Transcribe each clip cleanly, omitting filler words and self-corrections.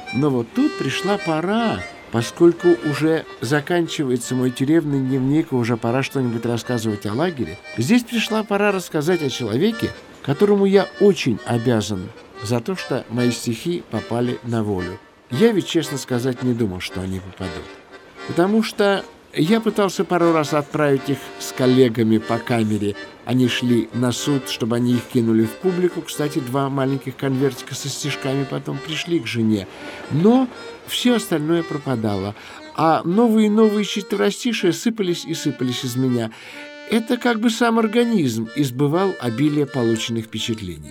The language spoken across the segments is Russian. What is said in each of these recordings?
Но вот тут пришла пора, поскольку уже заканчивается мой тюремный дневник, и уже пора что-нибудь рассказывать о лагере. Здесь пришла пора рассказать о человеке, которому я очень обязан за то, что мои стихи попали на волю. Я ведь, честно сказать, не думал, что они попадут. Потому что я пытался пару раз отправить их с коллегами по камере. Они шли на суд, чтобы они их кинули в публику. Кстати, 2 маленьких конвертика со стишками потом пришли к жене. Но все остальное пропадало. А новые и новые четверостишие сыпались и сыпались из меня. Это как бы сам организм избывал обилие полученных впечатлений.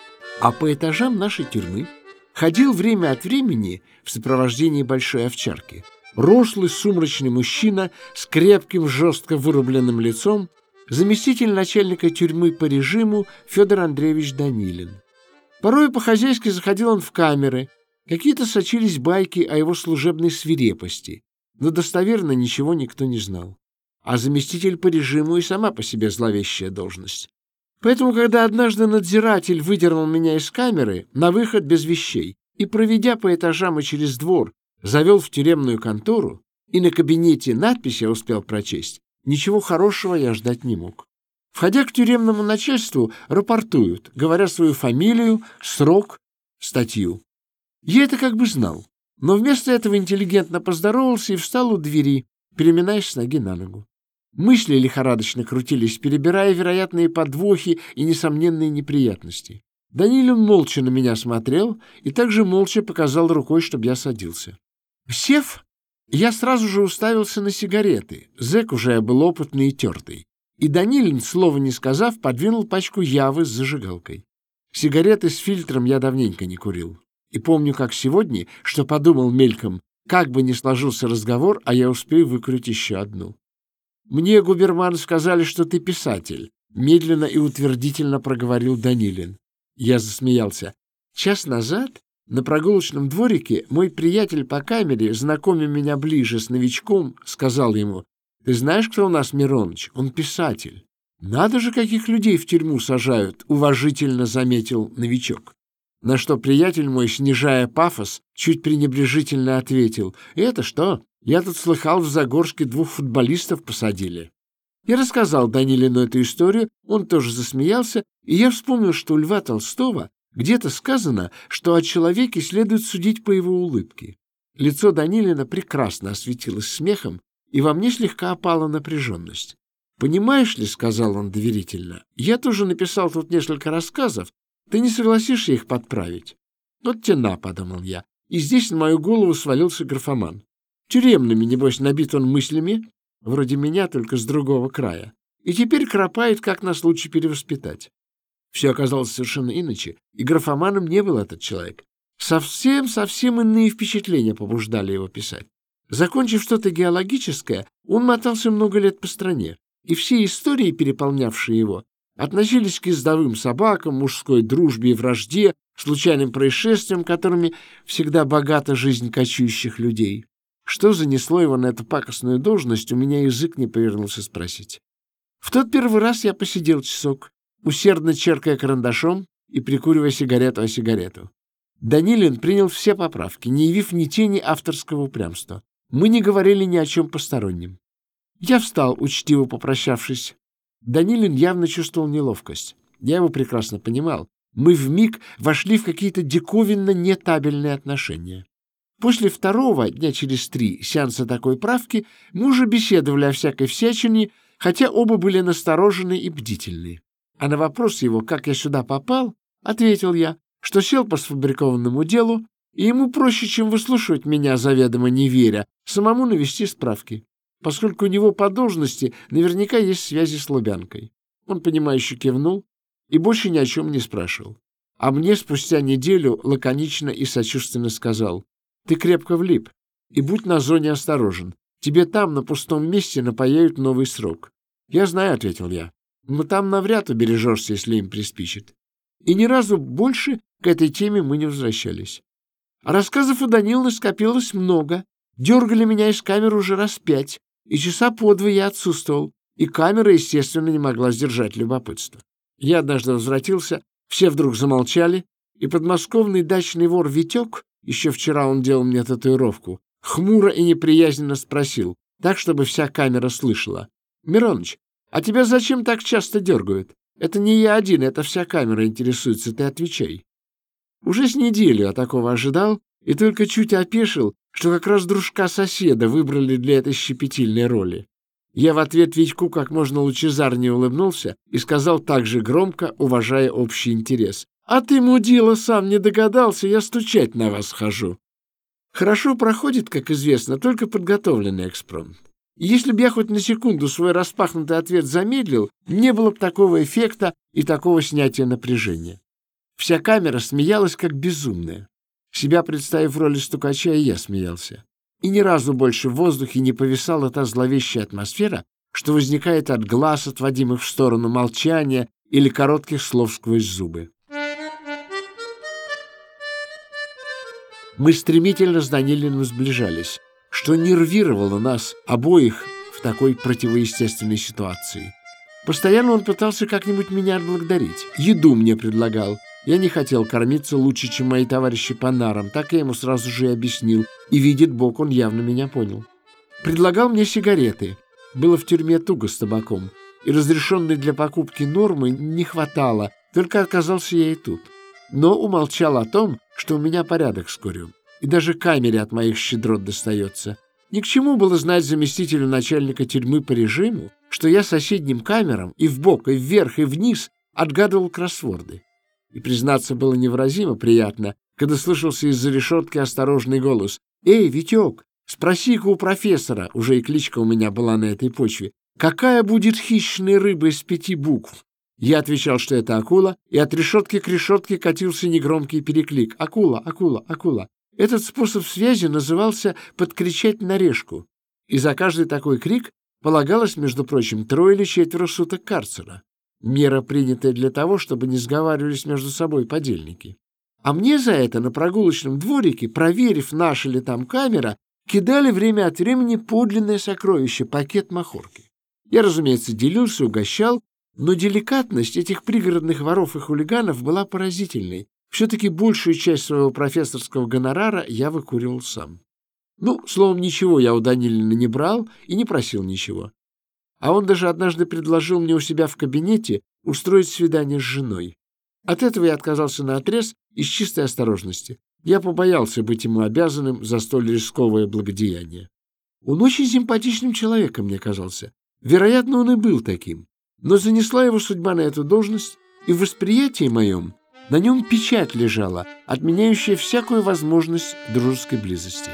А по этажам нашей тюрьмы ходил время от времени в сопровождении большой овчарки рослый сумрачный мужчина с крепким, жестко вырубленным лицом, заместитель начальника тюрьмы по режиму Федор Андреевич Данилин. Порой по-хозяйски заходил он в камеры, какие-то сочились байки о его служебной свирепости, но достоверно ничего никто не знал. А заместитель по режиму и сама по себе зловещая должность. Поэтому, когда однажды надзиратель выдернул меня из камеры на выход без вещей и, проведя по этажам и через двор, завел в тюремную контору, и на кабинете надпись я успел прочесть, ничего хорошего я ждать не мог. Входя к тюремному начальству, рапортуют, говоря свою фамилию, срок, статью. Я это как бы знал, но вместо этого интеллигентно поздоровался и встал у двери, переминаясь с ноги на ногу. Мысли лихорадочно крутились, перебирая вероятные подвохи и несомненные неприятности. Данилин молча на меня смотрел и также молча показал рукой, чтобы я садился. Сев, я сразу же уставился на сигареты. Зэк уже был опытный и тертый. И Данилин, слова не сказав, подвинул пачку явы с зажигалкой. Сигареты с фильтром я давненько не курил. И помню, как сегодня, что подумал мельком, как бы ни сложился разговор, а я успею выкурить еще одну. «Мне, губерман, сказали, что ты писатель», — медленно и утвердительно проговорил Данилин. Я засмеялся. Час назад на прогулочном дворике мой приятель по камере, знакомя меня ближе с новичком, сказал ему: «Ты знаешь, кто у нас Мироныч? Он писатель». «Надо же, каких людей в тюрьму сажают», — уважительно заметил новичок. На что приятель мой, снижая пафос, чуть пренебрежительно ответил: «Это что? Я тут слыхал, в Загорске 2 футболистов посадили». Я рассказал Данилину эту историю, он тоже засмеялся, и я вспомнил, что у Льва Толстого где-то сказано, что о человеке следует судить по его улыбке. Лицо Данилина прекрасно осветилось смехом, и во мне слегка опала напряженность. «Понимаешь ли, — сказал он доверительно, — я тоже написал тут несколько рассказов, ты не согласишься их подправить?» «Вот тена, — подумал я, — и здесь на мою голову свалился графоман. Тюремными, небось, набит он мыслями, вроде меня, только с другого края, и теперь кропает, как нас лучше перевоспитать». Все оказалось совершенно иначе, и графоманом не был этот человек. Совсем иные впечатления побуждали его писать. Закончив что-то геологическое, он мотался много лет по стране, и все истории, переполнявшие его, относились к ездовым собакам, мужской дружбе и вражде, случайным происшествиям, которыми всегда богата жизнь кочующих людей. Что занесло его на эту пакостную должность, у меня язык не повернулся спросить. В тот первый раз я посидел часок, усердно черкая карандашом и прикуривая сигарету о сигарету. Данилин принял все поправки, не явив ни тени авторского упрямства. Мы не говорили ни о чем постороннем. Я встал, учтиво попрощавшись. Данилин явно чувствовал неловкость. Я его прекрасно понимал. Мы вмиг вошли в какие-то диковинно нетабельные отношения. После второго, дня через 3, сеанса такой правки мы уже беседовали о всякой всячине, хотя оба были насторожены и бдительны. А на вопрос его, как я сюда попал, ответил я, что сел по сфабрикованному делу, и ему проще, чем выслушивать меня, заведомо не веря, самому навести справки, поскольку у него по должности наверняка есть связи с Лубянкой. Он, понимающе кивнул и больше ни о чем не спрашивал. А мне спустя неделю лаконично и сочувственно сказал: «Ты крепко влип, и будь на зоне осторожен. Тебе там, на пустом месте, напаяют новый срок». «Я знаю», — ответил я. «Но там навряд убережешься, если им приспичит». И ни разу больше к этой теме мы не возвращались. А рассказов у Данилы скопилось много. Дергали меня из камеры уже раз 5, и часа по 2 я отсутствовал, и камера, естественно, не могла сдержать любопытство. Я однажды возвратился, все вдруг замолчали, и подмосковный дачный вор Витек еще вчера он делал мне татуировку, хмуро и неприязненно спросил, так, чтобы вся камера слышала: «Мироныч, а тебя зачем так часто дергают? Это не я один, это вся камера интересуется, ты отвечай». Уже с неделю я такого ожидал и только чуть опешил, что как раз дружка-соседа выбрали для этой щепетильной роли. Я в ответ Витьку как можно лучезарнее улыбнулся и сказал так же громко, уважая общий интерес: «А ты, мудила, сам не догадался, я стучать на вас хожу». Хорошо проходит, как известно, только подготовленный экспромт. И если бы я хоть на секунду свой распахнутый ответ замедлил, не было бы такого эффекта и такого снятия напряжения. Вся камера смеялась, как безумная. Себя представив в роли стукача, и я смеялся. И ни разу больше в воздухе не повисала та зловещая атмосфера, что возникает от глаз, отводимых в сторону, молчания или коротких слов сквозь зубы. Мы стремительно с Данилиным сближались, что нервировало нас обоих в такой противоестественной ситуации. Постоянно он пытался как-нибудь меня отблагодарить. Еду мне предлагал. Я не хотел кормиться лучше, чем мои товарищи по нарам, так я ему сразу же и объяснил, и, видит Бог, он явно меня понял. Предлагал мне сигареты. Было в тюрьме туго с табаком, и разрешенной для покупки нормы не хватало, только оказался я и тут. Но умолчал о том, что у меня порядок с курем, и даже камере от моих щедрот достается. Ни к чему было знать заместителю начальника тюрьмы по режиму, что я соседним камерам и вбок, и вверх, и вниз отгадывал кроссворды. И, признаться, было невыразимо приятно, когда слышался из-за решетки осторожный голос: «Эй, Витек, спроси-ка у профессора», уже и кличка у меня была на этой почве, «какая будет хищная рыба из 5 букв?» Я отвечал, что это акула, и от решетки к решетке катился негромкий переклик: «Акула, акула, акула». Этот способ связи назывался «подкричать на решку», и за каждый такой крик полагалось, между прочим, 3 или 4 суток карцера. Мера, принятая для того, чтобы не сговаривались между собой подельники. А мне за это на прогулочном дворике, проверив, наша ли там камера, кидали время от времени подлинное сокровище — пакет махорки. Я, разумеется, делился, угощал, но деликатность этих пригородных воров и хулиганов была поразительной. Все-таки большую часть своего профессорского гонорара я выкуривал сам. Словом, ничего я у Данилина не брал и не просил ничего. А он даже однажды предложил мне у себя в кабинете устроить свидание с женой. От этого я отказался наотрез из чистой осторожности. Я побоялся быть ему обязанным за столь рисковое благодеяние. Он очень симпатичным человеком мне казался. Вероятно, он и был таким. Но занесла его судьба на эту должность, и в восприятии моем на нем печать лежала, отменяющая всякую возможность дружеской близости.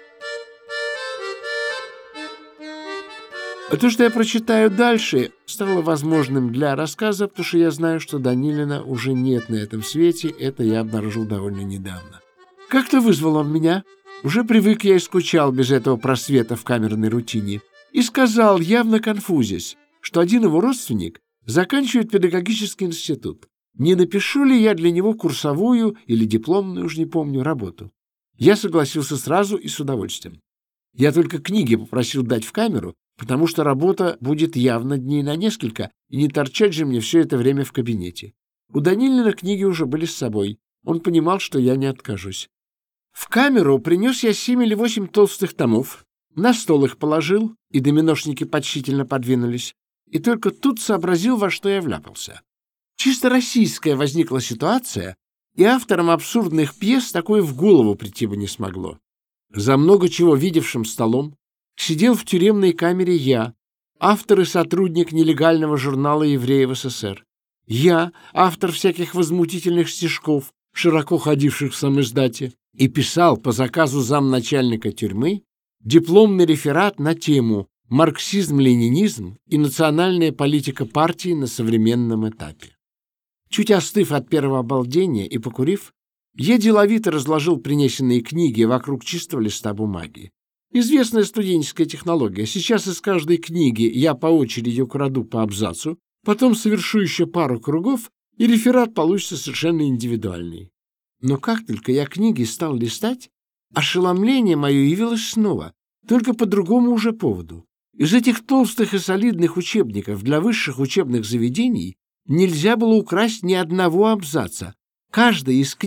А то, что я прочитаю дальше, стало возможным для рассказа, потому что я знаю, что Данилина уже нет на этом свете, это я обнаружил довольно недавно. Как-то вызвал он меня, уже привык я и скучал без этого просвета в камерной рутине, и сказал, явно конфузясь, что один его родственник заканчивает педагогический институт. Не напишу ли я для него курсовую или дипломную, уж не помню, работу? Я согласился сразу и с удовольствием. Я только книги попросил дать в камеру, потому что работа будет явно дней на несколько, и не торчать же мне все это время в кабинете. У Данилина книги уже были с собой. Он понимал, что я не откажусь. В камеру принес я 7 или 8 толстых томов, на стол их положил, и доминошники почтительно подвинулись, и только тут сообразил, во что я вляпался. Чисто российская возникла ситуация, и авторам абсурдных пьес такое в голову прийти бы не смогло. За много чего видевшим столом сидел в тюремной камере я, автор и сотрудник нелегального журнала «Евреи в СССР». Я, автор всяких возмутительных стишков, широко ходивших в самиздате, и писал по заказу замначальника тюрьмы дипломный реферат на тему «Марксизм-ленинизм и национальная политика партии на современном этапе». Чуть остыв от первого обалдения и покурив, я деловито разложил принесенные книги вокруг чистого листа бумаги. Известная студенческая технология. Сейчас из каждой книги я по очереди украду по абзацу, потом совершу еще пару кругов, и реферат получится совершенно индивидуальный. Но как только я книги стал листать, ошеломление мое явилось снова, только по другому уже поводу. Из этих толстых и солидных учебников для высших учебных заведений нельзя было украсть ни одного абзаца. Каждая из книг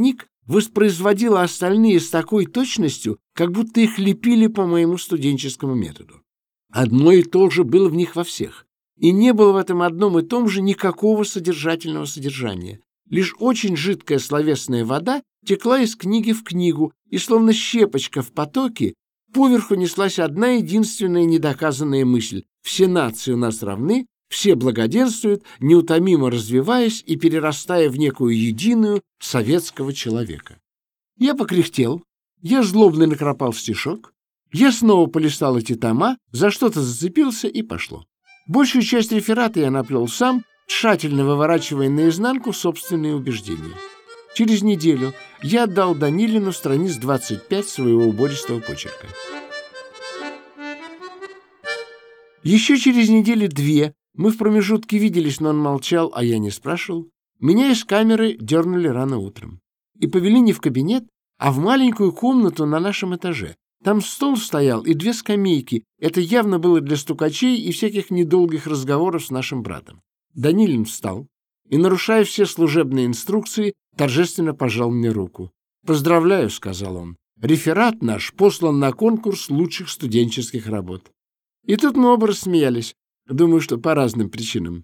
воспроизводила остальные с такой точностью, как будто их лепили по моему студенческому методу. Одно и то же было в них во всех. И не было в этом одном и том же никакого содержательного содержания. Лишь очень жидкая словесная вода текла из книги в книгу, и словно щепочка в потоке поверху неслась одна единственная недоказанная мысль: все нации у нас равны, все благоденствуют, неутомимо развиваясь и перерастая в некую единую советского человека. Я покряхтел, я злобно накропал стишок, я снова полистал эти тома, за что-то зацепился и пошло. Большую часть реферата я наплел сам, тщательно выворачивая наизнанку собственные убеждения. Через неделю я отдал Данилину страниц 25 своего убористого почерка. Еще через недели две мы в промежутке виделись, но он молчал, а я не спрашивал. Меня из камеры дернули рано утром и повели не в кабинет, а в маленькую комнату на нашем этаже. Там стол стоял и две скамейки. Это явно было для стукачей и всяких недолгих разговоров с нашим братом. Данилин встал и, нарушая все служебные инструкции, торжественно пожал мне руку. «Поздравляю», — сказал он, — «реферат наш послан на конкурс лучших студенческих работ». И тут мы оба рассмеялись. Думаю, что по разным причинам.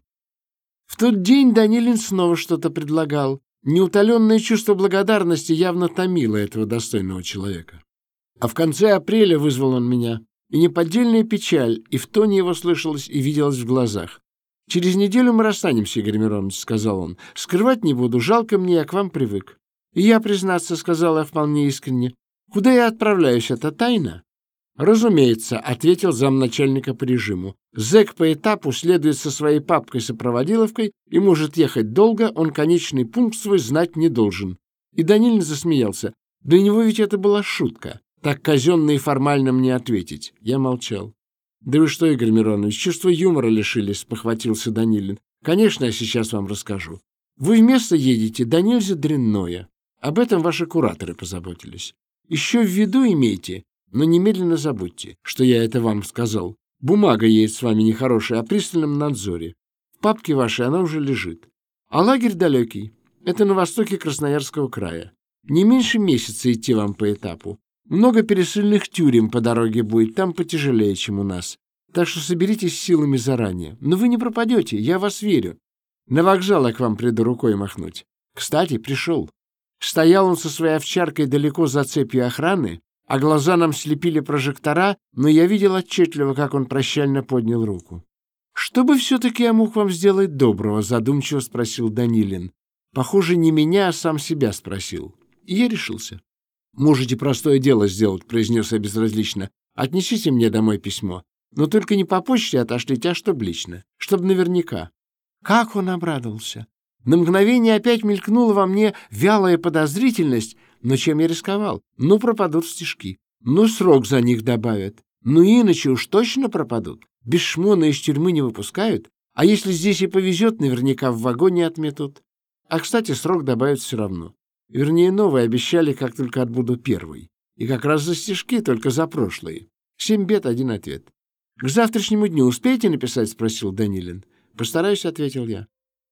В тот день Данилин снова что-то предлагал. Неутоленное чувство благодарности явно томило этого достойного человека. А в конце апреля вызвал он меня, и неподдельная печаль и в тоне его слышалась и виделась в глазах. «Через неделю мы расстанемся, Игорь Миронович», — сказал он. «Скрывать не буду, жалко мне, я к вам привык». «И я, признаться, — сказал я вполне искренне, — куда я отправляюсь, это тайна?» «Разумеется», — ответил замначальника по режиму. «Зэк по этапу следует со своей папкой-сопроводиловкой и может ехать долго, он конечный пункт свой знать не должен». И Данилин засмеялся. Для него ведь это была шутка. Так казенно и формально мне ответить. Я молчал. «Да вы что, Игорь Миронович, чувства юмора лишились», — похватился Данилин. «Конечно, я сейчас вам расскажу. Вы в место едете, да нельзя дрянное. Об этом ваши кураторы позаботились. Еще в виду имейте, но немедленно забудьте, что я это вам сказал. Бумага есть с вами нехорошая о пристальном надзоре. В папке вашей она уже лежит. А лагерь далекий. Это на востоке Красноярского края. Не меньше месяца идти вам по этапу. Много пересыльных тюрем по дороге будет, там потяжелее, чем у нас. Так что соберитесь силами заранее. Но вы не пропадете, я вас верю. На вокзал я к вам приду рукой махнуть. Кстати, пришел. Стоял он со своей овчаркой далеко за цепью охраны, а глаза нам слепили прожектора, но я видел отчетливо, как он прощально поднял руку. «Что бы все-таки я мог вам сделать доброго?» — задумчиво спросил Данилин. Похоже, не меня, а сам себя спросил. И я решился. «Можете простое дело сделать», — произнес я безразлично. «Отнесите мне домой письмо. Но только не по почте отошлите, а чтоб лично. Чтоб наверняка». Как он обрадовался! На мгновение опять мелькнула во мне вялая подозрительность, но чем я рисковал? Ну, пропадут стишки. Ну, срок за них добавят. Ну, иначе уж точно пропадут. Без шмона из тюрьмы не выпускают. А если здесь и повезет, наверняка в вагоне отметут. А, кстати, срок добавят все равно. Вернее, новые обещали, как только отбуду первый. И как раз за стишки, только за прошлые. 7 бед, 1 ответ. «К завтрашнему дню успеете написать?» — спросил Данилин. «Постараюсь», — ответил я.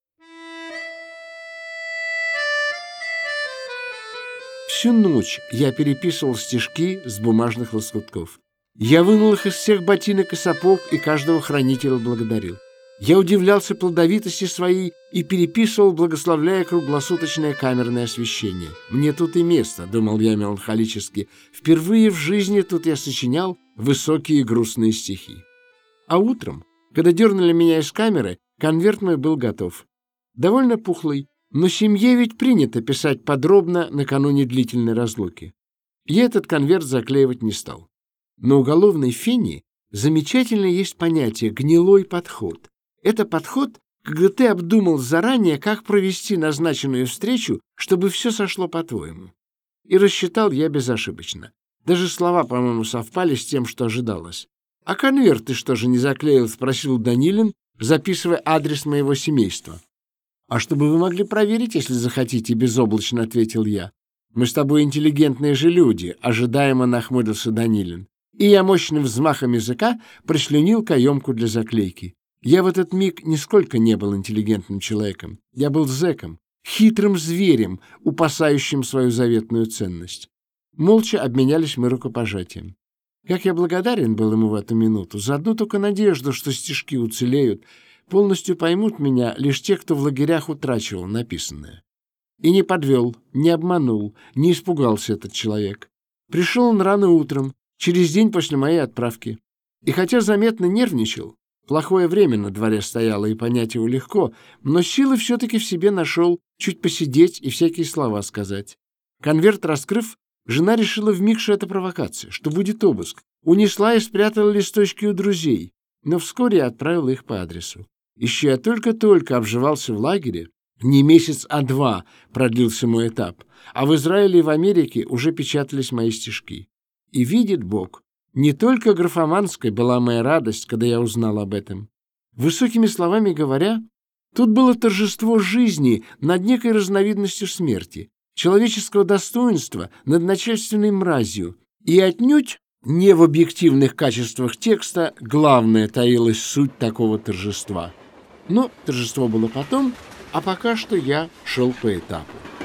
Всю ночь я переписывал стишки с бумажных лоскутков. Я вынул их из всех ботинок и сапог, и каждого хранителя благодарил. Я удивлялся плодовитости своей и переписывал, благословляя круглосуточное камерное освещение. «Мне тут и место», — думал я меланхолически. «Впервые в жизни тут я сочинял высокие и грустные стихи». А утром, когда дернули меня из камеры, конверт мой был готов. Довольно пухлый, но семье ведь принято писать подробно накануне длительной разлуки. Я этот конверт заклеивать не стал. На уголовной фене замечательно есть понятие «гнилой подход». Это подход, когда ты обдумал заранее, как провести назначенную встречу, чтобы все сошло по-твоему. И рассчитал я безошибочно. Даже слова, по-моему, совпали с тем, что ожидалось. «А конверт ты что же не заклеил?» — спросил Данилин, записывая адрес моего семейства. «А чтобы вы могли проверить, если захотите», — безоблачно ответил я. «Мы с тобой интеллигентные же люди», — ожидаемо нахмурился Данилин. И я мощным взмахом языка прислюнил каемку для заклейки. Я в этот миг нисколько не был интеллигентным человеком. Я был зэком, хитрым зверем, упасающим свою заветную ценность. Молча обменялись мы рукопожатием. Как я благодарен был ему в эту минуту, за одну только надежду, что стишки уцелеют, полностью поймут меня лишь те, кто в лагерях утрачивал написанное. И не подвел, не обманул, не испугался этот человек. Пришел он рано утром, через день после моей отправки. И хотя заметно нервничал, плохое время на дворе стояло, и понять его легко, но силы все-таки в себе нашел чуть посидеть и всякие слова сказать. Конверт раскрыв, жена решила вмиг, что это провокация, что будет обыск. Унесла и спрятала листочки у друзей, но вскоре я отправила их по адресу. Еще я только-только обживался в лагере, не месяц, а 2 продлился мой этап, а в Израиле и в Америке уже печатались мои стишки. И видит Бог, не только графоманской была моя радость, когда я узнал об этом. Высокими словами говоря, тут было торжество жизни над некой разновидностью смерти, человеческого достоинства над начальственной мразью, и отнюдь не в объективных качествах текста главное таилась суть такого торжества. Но торжество было потом, а пока что я шел по этапу.